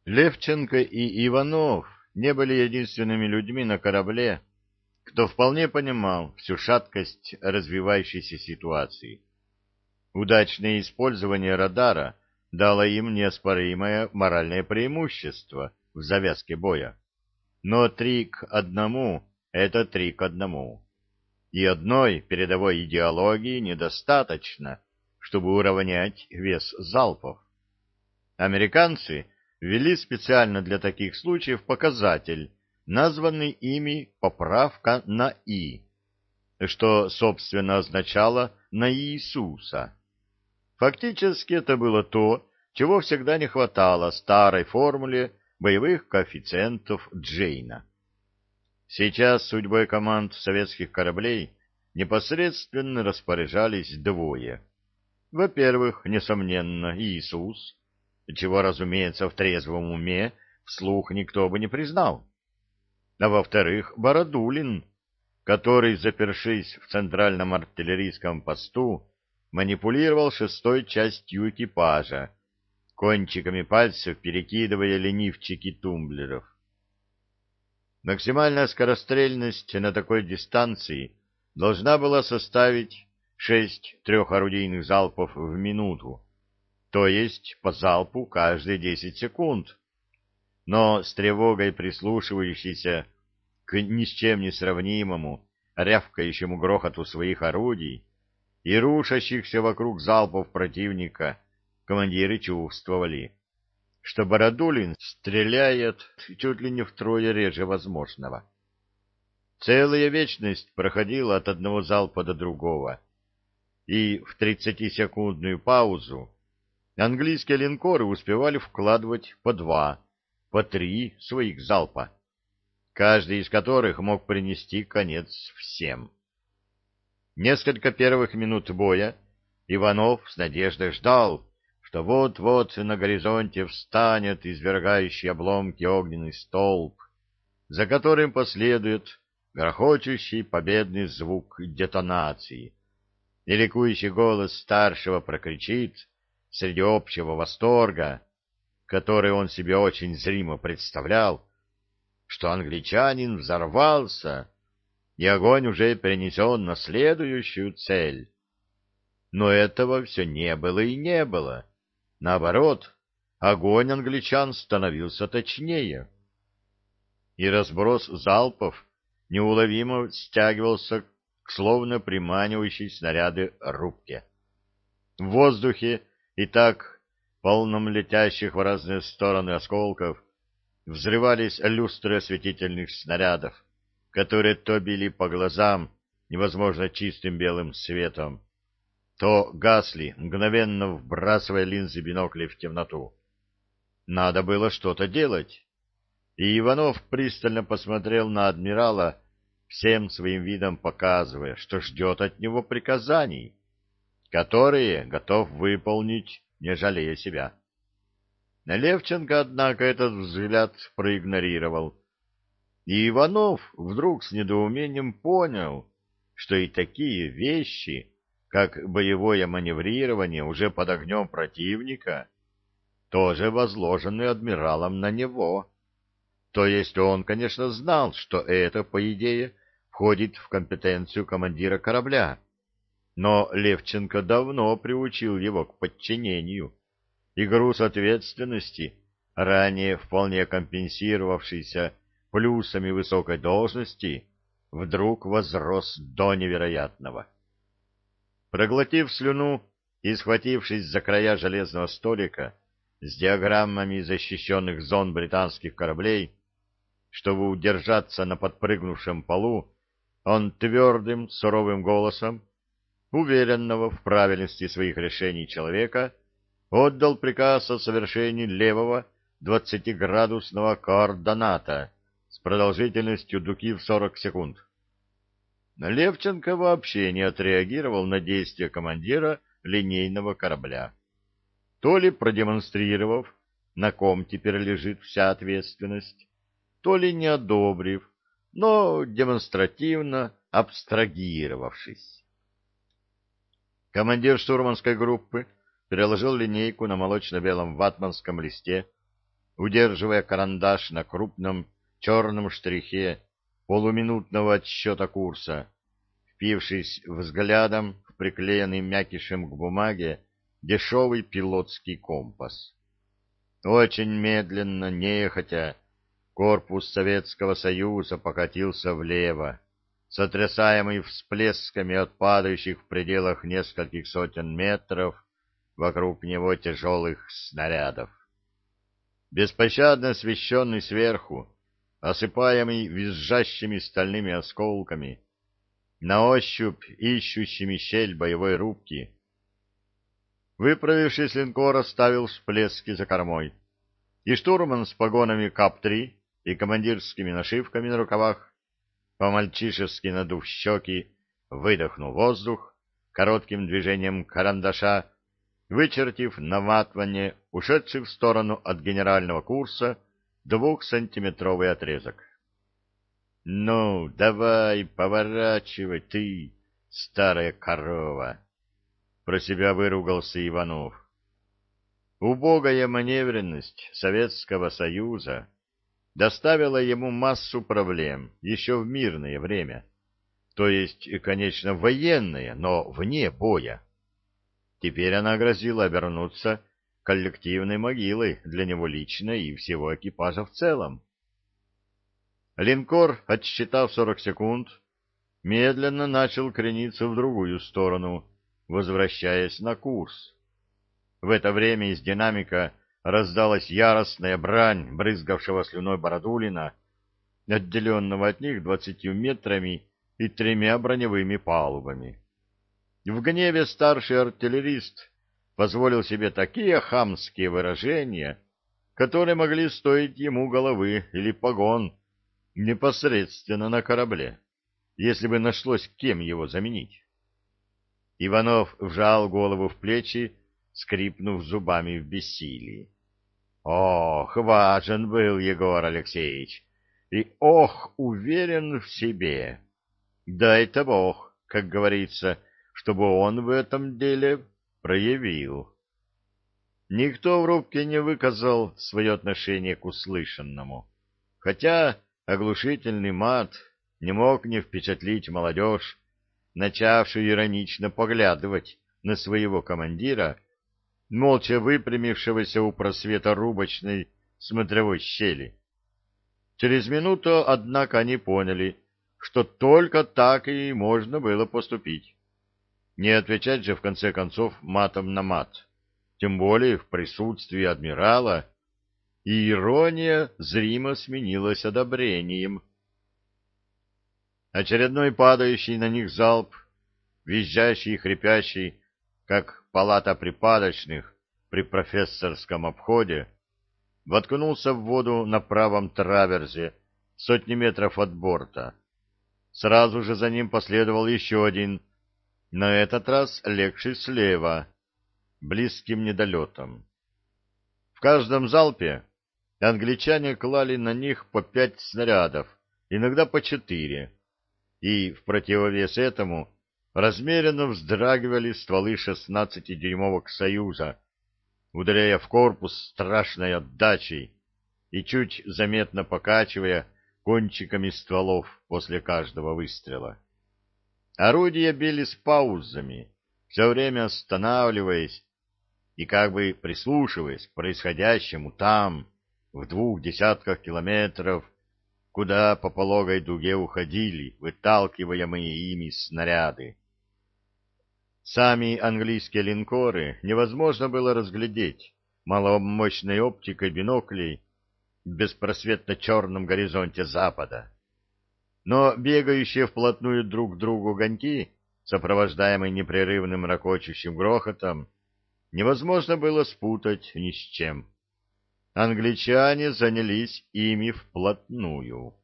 Левченко и Иванов не были единственными людьми на корабле, кто вполне понимал всю шаткость развивающейся ситуации. Удачное использование радара дало им неоспоримое моральное преимущество в завязке боя. Но 3 к 1 — это 3 к 1. И одной передовой идеологии недостаточно, чтобы уравнять вес залпов. Американцы ввели специально для таких случаев показатель, названный ими «поправка на И», что, собственно, означало «на Иисуса». Фактически это было то, чего всегда не хватало старой формуле боевых коэффициентов Джейна. Сейчас судьбой команд советских кораблей непосредственно распоряжались двое. Во-первых, несомненно, Иисус, чего, разумеется, в трезвом уме вслух никто бы не признал. А во-вторых, Бородулин, который, запершись в центральном артиллерийском посту, манипулировал шестой частью экипажа, кончиками пальцев перекидывая ленивчики тумблеров. Максимальная скорострельность на такой дистанции должна была составить 6 трехорудийных залпов в минуту, то есть по залпу каждые 10 секунд. Но с тревогой прислушивающейся к ни с чем не сравнимому рявкающему грохоту своих орудий и рушащихся вокруг залпов противника, командиры чувствовали, что Бородулин стреляет чуть ли не втрое реже возможного. Целая вечность проходила от одного залпа до другого, и в 30-секундную паузу английские линкоры успевали вкладывать по 2, по 3 своих залпа, каждый из которых мог принести конец всем. Несколько первых минут боя Иванов с надеждой ждал, что вот-вот на горизонте встанет извергающий обломки огненный столб, за которым последует грохочущий победный звук детонации, и ликующий голос старшего прокричит среди общего восторга, который он себе очень зримо представлял, что англичанин взорвался, и огонь уже перенесен на следующую цель. Но этого все не было и не было. Наоборот, огонь англичан становился точнее, и разброс залпов неуловимо стягивался к словно приманивающей снаряды рубке. В воздухе и так полном летящих в разные стороны осколков взрывались люстры осветительных снарядов, которые то били по глазам невозможно чистым белым светом, то гасли, мгновенно вбрасывая линзы биноклей в темноту. Надо было что-то делать, и Иванов пристально посмотрел на адмирала, всем своим видом показывая, что ждет от него приказаний, которые готов выполнить, не жалея себя. Левченко, однако, этот взгляд проигнорировал, и Иванов вдруг с недоумением понял, что и такие вещи, как боевое маневрирование уже под огнем противника, тоже возложены адмиралом на него. То есть он, конечно, знал, что это, по идее, входит в компетенцию командира корабля, но Левченко давно приучил его к подчинению, и груз ответственности, ранее вполне компенсировавшийся плюсами высокой должности, вдруг возрос до невероятного. Проглотив слюну и схватившись за края железного столика с диаграммами защищенных зон британских кораблей, чтобы удержаться на подпрыгнувшем полу, он твердым, суровым голосом, уверенного в правильности своих решений человека, отдал приказ о совершении левого 20-градусного координата с продолжительностью дуги в 40 секунд. Левченко вообще не отреагировал на действия командира линейного корабля, то ли продемонстрировав, на ком теперь лежит вся ответственность, то ли не одобрив, но демонстративно абстрагировавшись. Командир штурманской группы переложил линейку на молочно-белом ватманском листе, удерживая карандаш на крупном черном штрихе полуминутного отсчета курса, впившись взглядом в приклеенный мякишем к бумаге дешевый пилотский компас. Очень медленно, нехотя, корпус Советского Союза покатился влево, сотрясаемый всплесками от падающих в пределах нескольких сотен метров вокруг него тяжелых снарядов. Беспощадно освещенный сверху, осыпаемый визжащими стальными осколками, на ощупь ищущими щель боевой рубки. Выправившись, линкор оставил всплески за кормой, и штурман с погонами КАП-3 и командирскими нашивками на рукавах, по-мальчишески надув щеки, выдохнул воздух коротким движением карандаша, вычертив на ватмане ушедший в сторону от генерального курса 2-сантиметровый отрезок. — Ну, давай, поворачивай ты, старая корова! — про себя выругался Иванов. Убогая маневренность Советского Союза доставила ему массу проблем еще в мирное время, то есть, конечно, военное, но вне боя. Теперь она грозила обернуться коллективной могилой для него лично и всего экипажа в целом. Линкор, отсчитав 40 секунд, медленно начал крениться в другую сторону, возвращаясь на курс. В это время из динамика раздалась яростная брань брызгавшего слюной Бородулина, отделенного от них 20 метрами и 3 броневыми палубами. В гневе старший артиллерист позволил себе такие хамские выражения, которые могли стоить ему головы или погон непосредственно на корабле, если бы нашлось кем его заменить. Иванов вжал голову в плечи, скрипнув зубами в бессилии. Ох, важен был Егор Алексеевич, и ох, уверен в себе. Дай-то Бог, как говорится, чтобы он в этом деле проявил. Никто в рубке не выказал свое отношение к услышанному, хотя оглушительный мат не мог не впечатлить молодежь, начавшую иронично поглядывать на своего командира, молча выпрямившегося у просвета рубочной смотровой щели. Через минуту, однако, они поняли, что только так и можно было поступить. Не отвечать же, в конце концов, матом на мат, тем более в присутствии адмирала, и ирония зримо сменилась одобрением. Очередной падающий на них залп, визжащий и хрипящий, как палата припадочных при профессорском обходе, воткнулся в воду на правом траверзе сотни метров от борта. Сразу же за ним последовал еще один, на этот раз легший слева, близким недолетом. В каждом залпе англичане клали на них по 5 снарядов, иногда по 4, и в противовес этому размеренно вздрагивали стволы 16-дюймовок «Союза», ударяя в корпус страшной отдачей и чуть заметно покачивая кончиками стволов после каждого выстрела. Орудия били с паузами, все время останавливаясь и как бы прислушиваясь к происходящему там, в 2 десятках километров, куда по пологой дуге уходили выталкиваемые ими снаряды. Сами английские линкоры невозможно было разглядеть маломощной оптикой биноклей в беспросветно черном горизонте запада. Но бегающие вплотную друг к другу огоньки, сопровождаемые непрерывным ракочущим грохотом, невозможно было спутать ни с чем. Англичане занялись ими вплотную.